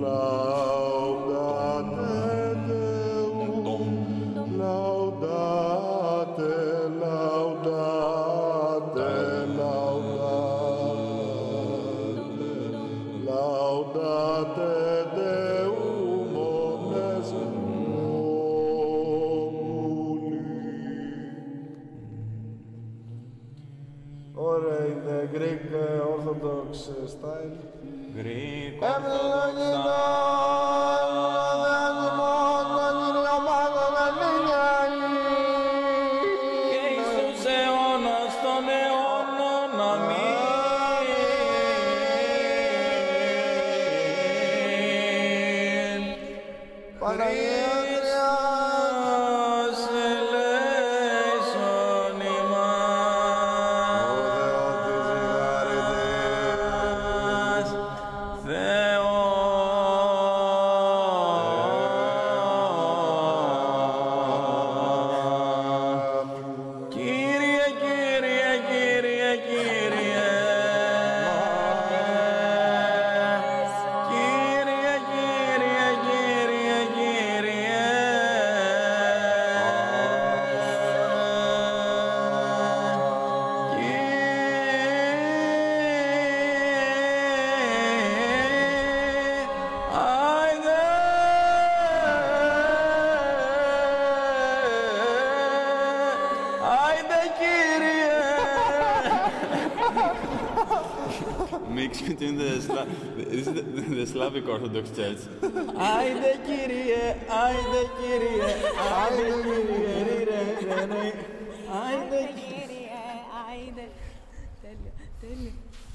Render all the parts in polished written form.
Greek Orthodox style. Greek Orthodox και εις τους αιώνας των αιώνων αμήν. Χριστός ελέησον ημάς. Κύριε, Κύριε, Κύριε, Κύριε. Κύριε, Κύριε, Κύριε, Κύριε. Άιντε, Κύριε. Mix between the Slavic Orthodox Church. Άιντε, Κύριε, άιντε, Κύριε, άιντε, Κύριε, άιντε, Κύριε, άιντε. Τέλειο, τέλειο.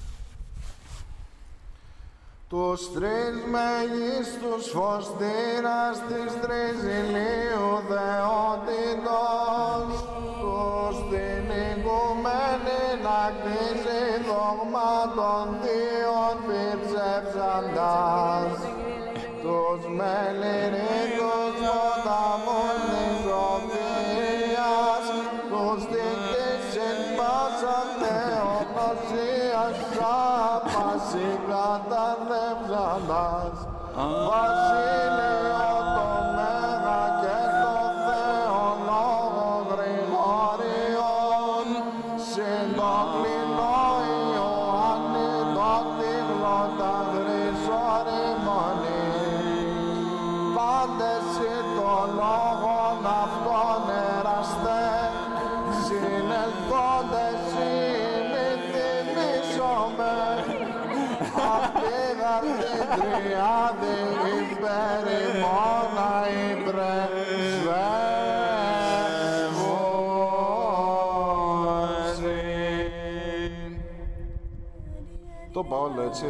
Τους τρεις μεγίστους φωστήρας της τρεις ηλίου θεότητος, τους την οικουμένη να κτίσει δόγμα των θείων πυρψεύσαντας, τους μεληρίκους ποταμούς της σοφίας, τους δικτύσιν πάσαν θεονοσίας σάπαση κατανέμψαντας, βασίλειο το Μέγα και το Θεόν λόγο Γρηγόριον, συν το κλινό Ιωάννη το τίγλωτα χρυσορημονή. Πάντες ή το λόγον αυτόν εραστέ, συνελθόντες ή μη θυμίσομαι, απήγαν την τριάδη υπερημόνα υπρεσβεύωση. Το πάω όλο έτσι.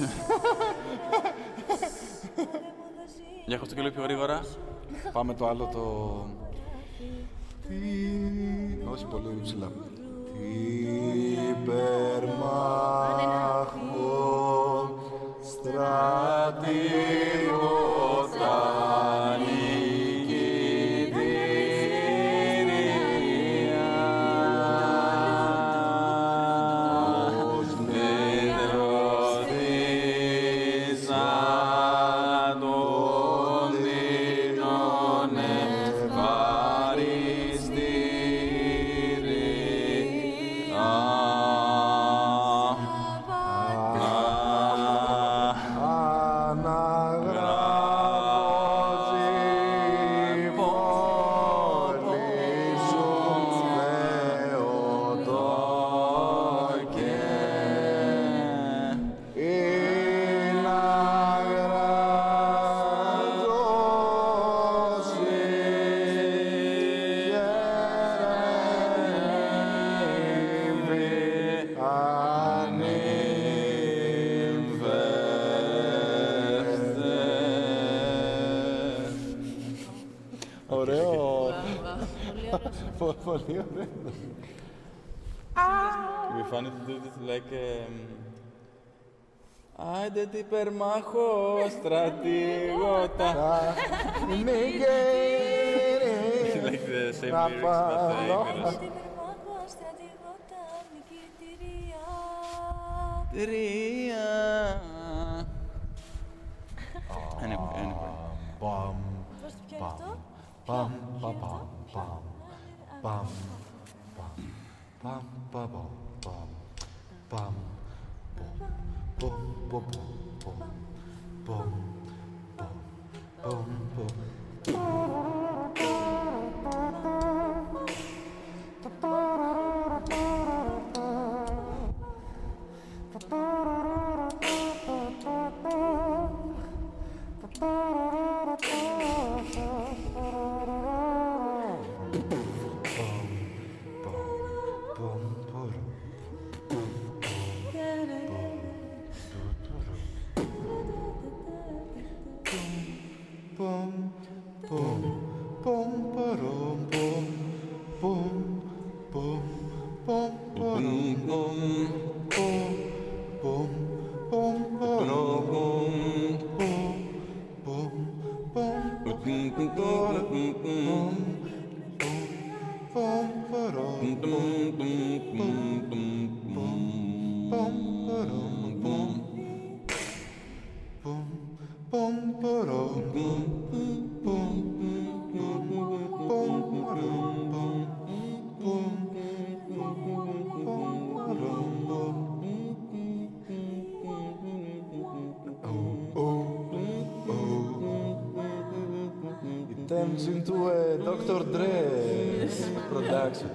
Για έχω το και λίγο πιο γρήγορα. Πάμε το άλλο το... Όχι πολύ ψηλά. Υπερμάχο στρατηγότα νικητήρια, ως νεδρωθήσαν των δεινών Πολύ ωραίο. We funny to do this like άιντε τι περμάχο στρατηγότα. Like the same lyrics but English. Τρία. Bum ba bum bum bum bum bum ba bum bum bum bum bum bum bum bum bum bum. It turns into a Dr. Dre production.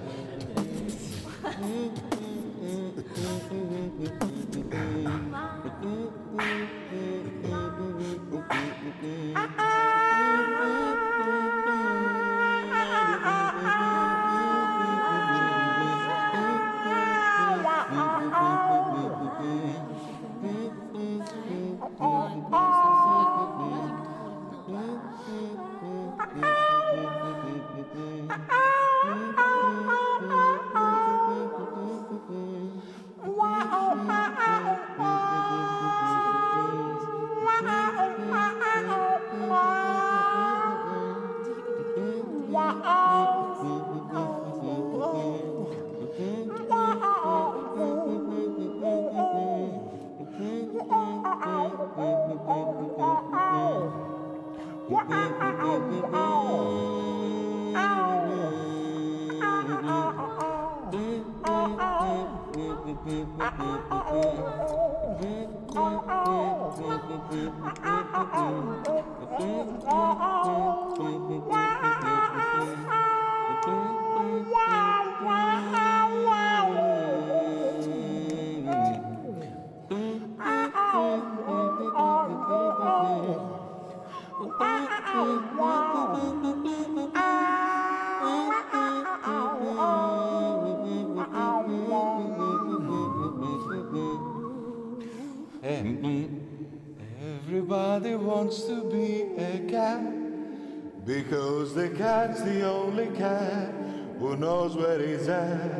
Everybody wants to be a cat because the cat's the only cat who knows where he's at.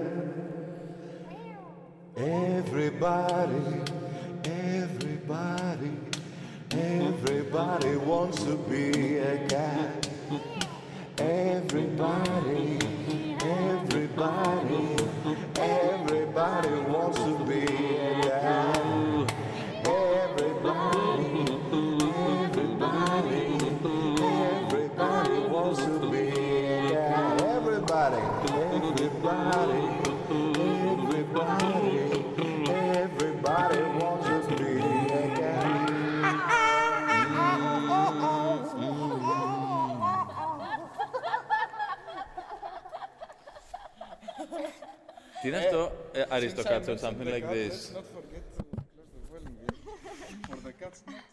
Everybody wants to be a cat. Everybody wants to be a cat. Everybody wants to be a cat. Everybody wants to be a cat. Τι είναι αυτό, Αριστοκάτσο, something like this. Let's not forget to close the well again for the cats.